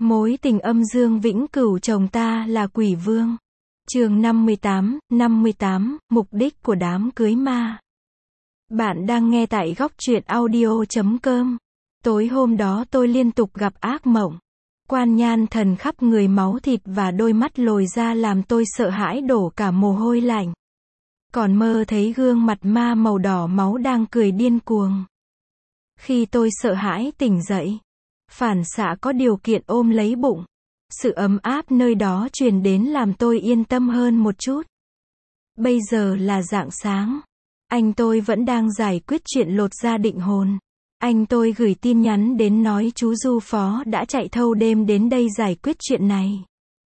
Mối tình âm dương vĩnh cửu chồng ta là quỷ vương. Chương 58, mục đích của đám cưới ma. Bạn đang nghe tại góc truyện audio.com. Tối hôm đó tôi liên tục gặp ác mộng. Quan nhan thần khắp người máu thịt và đôi mắt lồi ra làm tôi sợ hãi đổ cả mồ hôi lạnh. Còn mơ thấy gương mặt ma màu đỏ máu đang cười điên cuồng. Khi tôi sợ hãi tỉnh dậy, phản xạ có điều kiện ôm lấy bụng. Sự ấm áp nơi đó truyền đến làm tôi yên tâm hơn một chút. Bây giờ là rạng sáng. Anh tôi vẫn đang giải quyết chuyện lột da định hồn. Anh tôi gửi tin nhắn đến nói chú Du Phó đã chạy thâu đêm đến đây giải quyết chuyện này.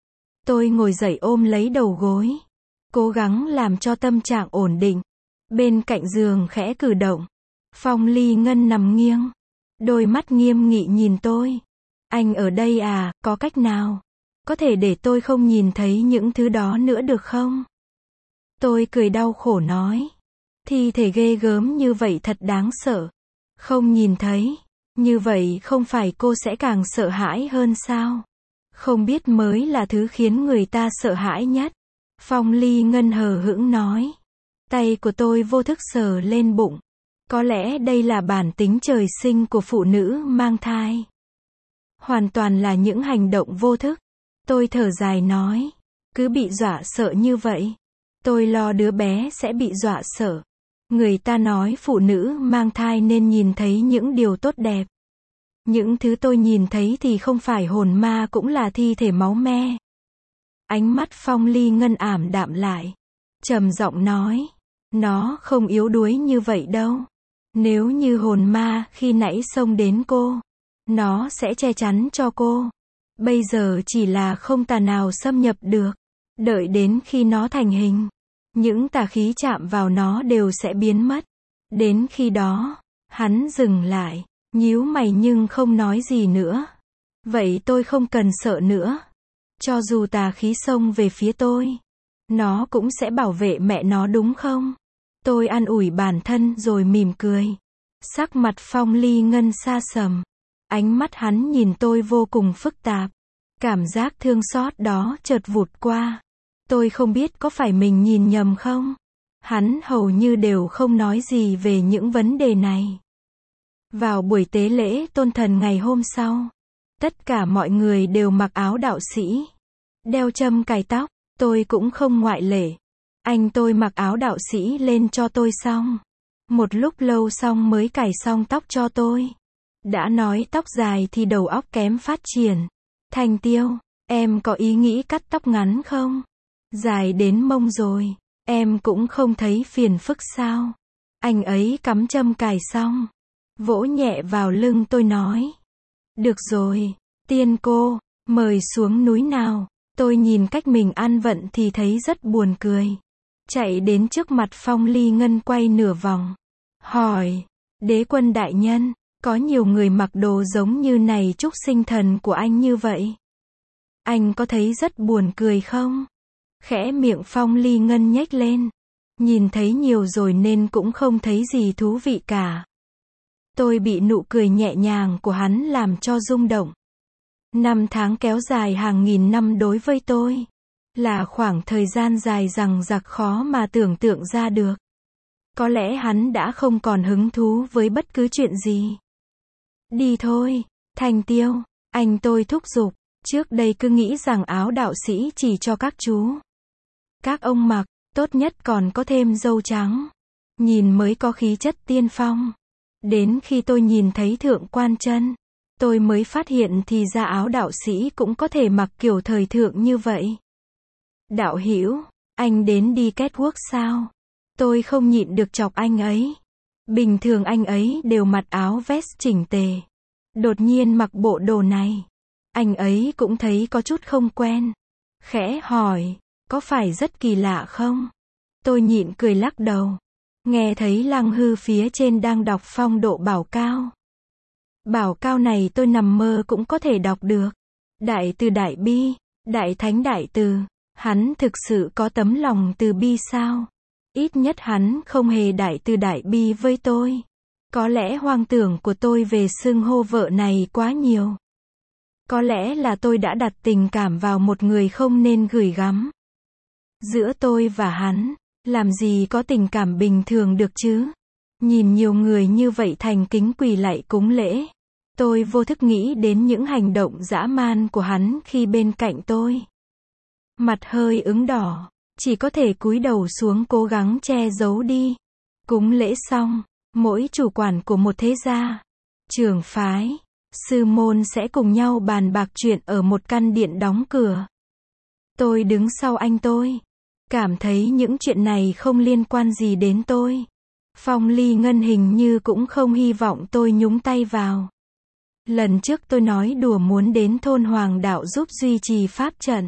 Tôi ngồi dậy ôm lấy đầu gối, cố gắng làm cho tâm trạng ổn định. Bên cạnh giường khẽ cử động. Phong Ly Ngân nằm nghiêng, đôi mắt nghiêm nghị nhìn tôi. Anh ở đây à, có cách nào? Có thể để tôi không nhìn thấy những thứ đó nữa được không? Tôi cười đau khổ nói. Thi thể ghê gớm như vậy thật đáng sợ. Không nhìn thấy, như vậy không phải cô sẽ càng sợ hãi hơn sao? Không biết mới là thứ khiến người ta sợ hãi nhất. Phong Ly Ngân hờ hững nói. Tay của tôi vô thức sờ lên bụng. Có lẽ đây là bản tính trời sinh của phụ nữ mang thai. Hoàn toàn là những hành động vô thức. Tôi thở dài nói. Cứ bị dọa sợ như vậy. Tôi lo đứa bé sẽ bị dọa sợ. Người ta nói phụ nữ mang thai nên nhìn thấy những điều tốt đẹp. Những thứ tôi nhìn thấy thì không phải hồn ma cũng là thi thể máu me. Ánh mắt Phong Ly Ngân ảm đạm lại. Trầm giọng nói. Nó không yếu đuối như vậy đâu. Nếu như hồn ma khi nãy xông đến cô, nó sẽ che chắn cho cô. Bây giờ chỉ là không tà nào xâm nhập được. Đợi đến khi nó thành hình, những tà khí chạm vào nó đều sẽ biến mất. Đến khi đó, hắn dừng lại, nhíu mày nhưng không nói gì nữa. Vậy tôi không cần sợ nữa. Cho dù tà khí xông về phía tôi, nó cũng sẽ bảo vệ mẹ nó đúng không? Tôi an ủi bản thân rồi mỉm cười. Sắc mặt Phong Ly Ngân xa sầm. Ánh mắt hắn nhìn tôi vô cùng phức tạp. Cảm giác thương xót đó chợt vụt qua. Tôi không biết có phải mình nhìn nhầm không? Hắn hầu như đều không nói gì về những vấn đề này. Vào buổi tế lễ tôn thần ngày hôm sau, tất cả mọi người đều mặc áo đạo sĩ, đeo trâm cài tóc, tôi cũng không ngoại lệ. Anh tôi mặc áo đạo sĩ lên cho tôi xong. Một lúc lâu xong mới cài xong tóc cho tôi. Đã nói tóc dài thì đầu óc kém phát triển. Thành Tiêu, em có ý nghĩ cắt tóc ngắn không? Dài đến mông rồi, em cũng không thấy phiền phức sao? Anh ấy cắm trâm cài xong, vỗ nhẹ vào lưng tôi nói. Được rồi, tiên cô, mời xuống núi nào. Tôi nhìn cách mình ăn vận thì thấy rất buồn cười. Chạy đến trước mặt Phong Ly Ngân quay nửa vòng. Hỏi, đế quân đại nhân, có nhiều người mặc đồ giống như này chúc sinh thần của anh như vậy. Anh có thấy rất buồn cười không? Khẽ miệng Phong Ly Ngân nhếch lên. Nhìn thấy nhiều rồi nên cũng không thấy gì thú vị cả. Tôi bị nụ cười nhẹ nhàng của hắn làm cho rung động. 5 tháng kéo dài hàng nghìn năm đối với tôi là khoảng thời gian dài dằng dặc khó mà tưởng tượng ra được. Có lẽ hắn đã không còn hứng thú với bất cứ chuyện gì. Đi thôi, Thành Tiêu, anh tôi thúc giục. Trước đây cứ nghĩ rằng áo đạo sĩ chỉ cho các chú, các ông mặc, tốt nhất còn có thêm râu trắng. Nhìn mới có khí chất tiên phong. Đến khi tôi nhìn thấy thượng quan chân, tôi mới phát hiện thì ra áo đạo sĩ cũng có thể mặc kiểu thời thượng như vậy. Đạo hữu, anh đến đi catwalk sao? Tôi không nhịn được chọc anh ấy. Bình thường anh ấy đều mặc áo vest chỉnh tề. Đột nhiên mặc bộ đồ này. Anh ấy cũng thấy có chút không quen. Khẽ hỏi, có phải rất kỳ lạ không? Tôi nhịn cười lắc đầu. Nghe thấy Lăng Hư phía trên đang đọc phong độ bảo cao. Bảo cao này tôi nằm mơ cũng có thể đọc được. Đại từ đại bi, đại thánh đại từ. Hắn thực sự có tấm lòng từ bi sao? Ít nhất hắn không hề đại từ đại bi với tôi. Có lẽ hoang tưởng của tôi về xưng hô vợ này quá nhiều. Có lẽ là tôi đã đặt tình cảm vào một người không nên gửi gắm. Giữa tôi và hắn, làm gì có tình cảm bình thường được chứ? Nhìn nhiều người như vậy thành kính quỳ lạy cúng lễ. Tôi vô thức nghĩ đến những hành động dã man của hắn khi bên cạnh tôi. Mặt hơi ửng đỏ, chỉ có thể cúi đầu xuống cố gắng che giấu đi. Cúng lễ xong, mỗi chủ quản của một thế gia, trưởng phái, sư môn sẽ cùng nhau bàn bạc chuyện ở một căn điện đóng cửa. Tôi đứng sau anh tôi, cảm thấy những chuyện này không liên quan gì đến tôi. Phong Ly Ngân hình như cũng không hy vọng tôi nhúng tay vào. Lần trước tôi nói đùa muốn đến thôn Hoàng Đạo giúp duy trì pháp trận.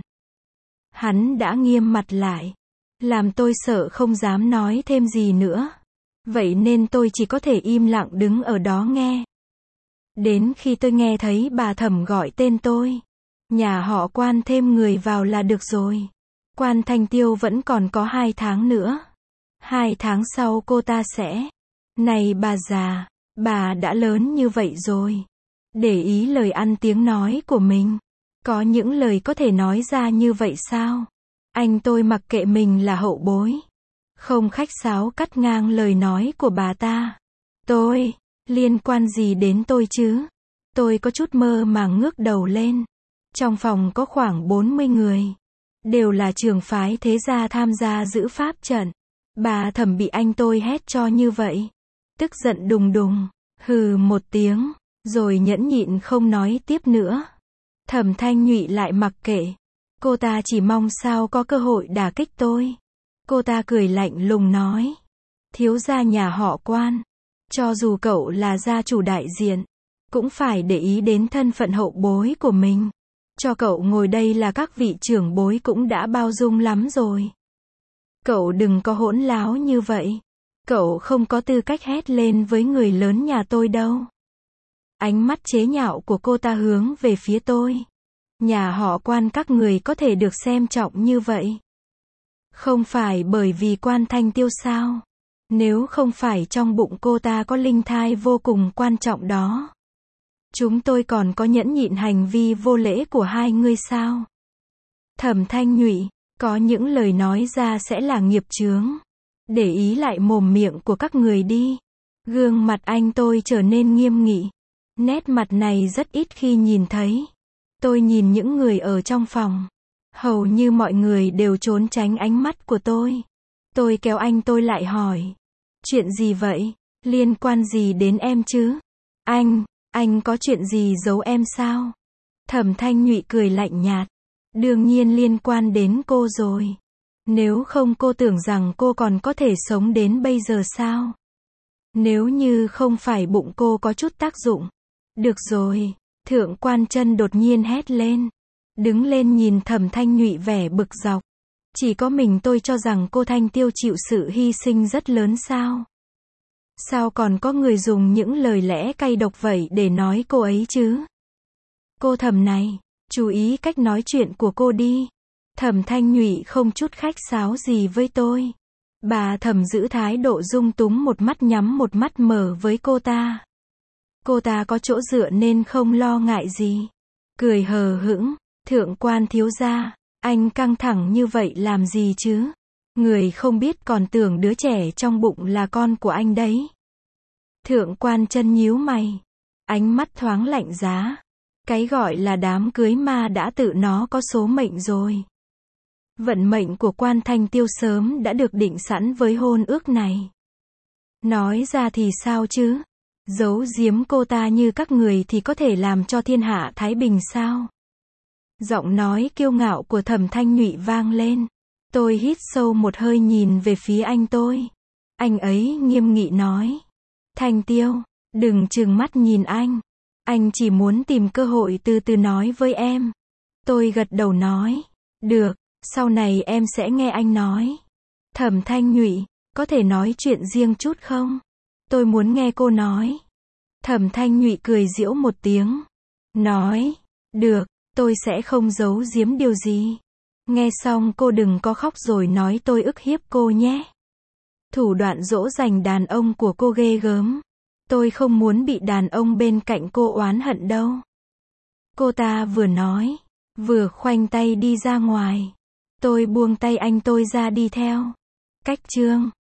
Hắn đã nghiêm mặt lại, làm tôi sợ không dám nói thêm gì nữa. Vậy nên tôi chỉ có thể im lặng đứng ở đó nghe. Đến khi tôi nghe thấy bà Thẩm gọi tên tôi, nhà họ Quan thêm người vào là được rồi. Quan Thanh Tiêu vẫn còn có 2 tháng nữa. 2 tháng sau cô ta sẽ... Này bà già, bà đã lớn như vậy rồi. Để ý lời ăn tiếng nói của mình. Có những lời có thể nói ra như vậy sao? Anh tôi mặc kệ mình là hậu bối. Không khách sáo cắt ngang lời nói của bà ta. Tôi, liên quan gì đến tôi chứ? Tôi có chút mơ màng ngước đầu lên. Trong phòng có khoảng 40 người. Đều là trường phái thế gia tham gia giữ pháp trận. Bà Thẩm bị anh tôi hét cho như vậy. Tức giận đùng đùng, hừ một tiếng, rồi nhẫn nhịn không nói tiếp nữa. Thẩm Thanh Nhụy lại mặc kệ. Cô ta chỉ mong sao có cơ hội đả kích tôi. Cô ta cười lạnh lùng nói. Thiếu gia nhà họ Quan, cho dù cậu là gia chủ đại diện, cũng phải để ý đến thân phận hậu bối của mình. Cho cậu ngồi đây là các vị trưởng bối cũng đã bao dung lắm rồi. Cậu đừng có hỗn láo như vậy. Cậu không có tư cách hét lên với người lớn nhà tôi đâu. Ánh mắt chế nhạo của cô ta hướng về phía tôi. Nhà họ Quan các người có thể được xem trọng như vậy. Không phải bởi vì Quan Thanh Tiêu sao? Nếu không phải trong bụng cô ta có linh thai vô cùng quan trọng đó. Chúng tôi còn có nhẫn nhịn hành vi vô lễ của hai người sao? Thẩm Thanh Nhụy, có những lời nói ra sẽ là nghiệp chướng. Để ý lại mồm miệng của các người đi. Gương mặt anh tôi trở nên nghiêm nghị. Nét mặt này rất ít khi nhìn thấy. Tôi nhìn những người ở trong phòng. Hầu như mọi người đều trốn tránh ánh mắt của tôi. Tôi kéo anh tôi lại hỏi. Chuyện gì vậy? Liên quan gì đến em chứ? Anh có chuyện gì giấu em sao? Thẩm Thanh Nhụy cười lạnh nhạt. Đương nhiên liên quan đến cô rồi. Nếu không cô tưởng rằng cô còn có thể sống đến bây giờ sao? Nếu như không phải bụng cô có chút tác dụng. Được rồi, Thượng Quan Chân đột nhiên hét lên. Đứng lên nhìn Thẩm Thanh Nhụy vẻ bực dọc. Chỉ có mình tôi cho rằng cô Thanh Tiêu chịu sự hy sinh rất lớn sao? Sao còn có người dùng những lời lẽ cay độc vậy để nói cô ấy chứ? Cô Thẩm này, chú ý cách nói chuyện của cô đi. Thẩm Thanh Nhụy không chút khách sáo gì với tôi. Bà Thẩm giữ thái độ dung túng một mắt nhắm một mắt mở với cô ta. Cô ta có chỗ dựa nên không lo ngại gì. Cười hờ hững, Thượng Quan thiếu gia, anh căng thẳng như vậy làm gì chứ? Người không biết còn tưởng đứa trẻ trong bụng là con của anh đấy. Thượng Quan Chân nhíu mày, ánh mắt thoáng lạnh giá. Cái gọi là đám cưới ma đã tự nó có số mệnh rồi. Vận mệnh của Quan Thanh Tiêu sớm đã được định sẵn với hôn ước này. Nói ra thì sao chứ? Giấu giếm cô ta như các người thì có thể làm cho thiên hạ thái bình sao? Giọng nói kiêu ngạo của Thẩm Thanh Nhụy vang lên. Tôi hít sâu một hơi nhìn về phía anh tôi. Anh ấy nghiêm nghị nói. Thanh Tiêu, đừng trừng mắt nhìn anh. Anh chỉ muốn tìm cơ hội từ từ nói với em. Tôi gật đầu nói. Được, sau này em sẽ nghe anh nói. Thẩm Thanh Nhụy, có thể nói chuyện riêng chút không? Tôi muốn nghe cô nói. Thẩm Thanh Nhụy cười giễu một tiếng. Nói, được, tôi sẽ không giấu giếm điều gì. Nghe xong cô đừng có khóc rồi nói tôi ức hiếp cô nhé. Thủ đoạn dỗ dành đàn ông của cô ghê gớm. Tôi không muốn bị đàn ông bên cạnh cô oán hận đâu. Cô ta vừa nói, vừa khoanh tay đi ra ngoài. Tôi buông tay anh tôi ra đi theo. Cách chương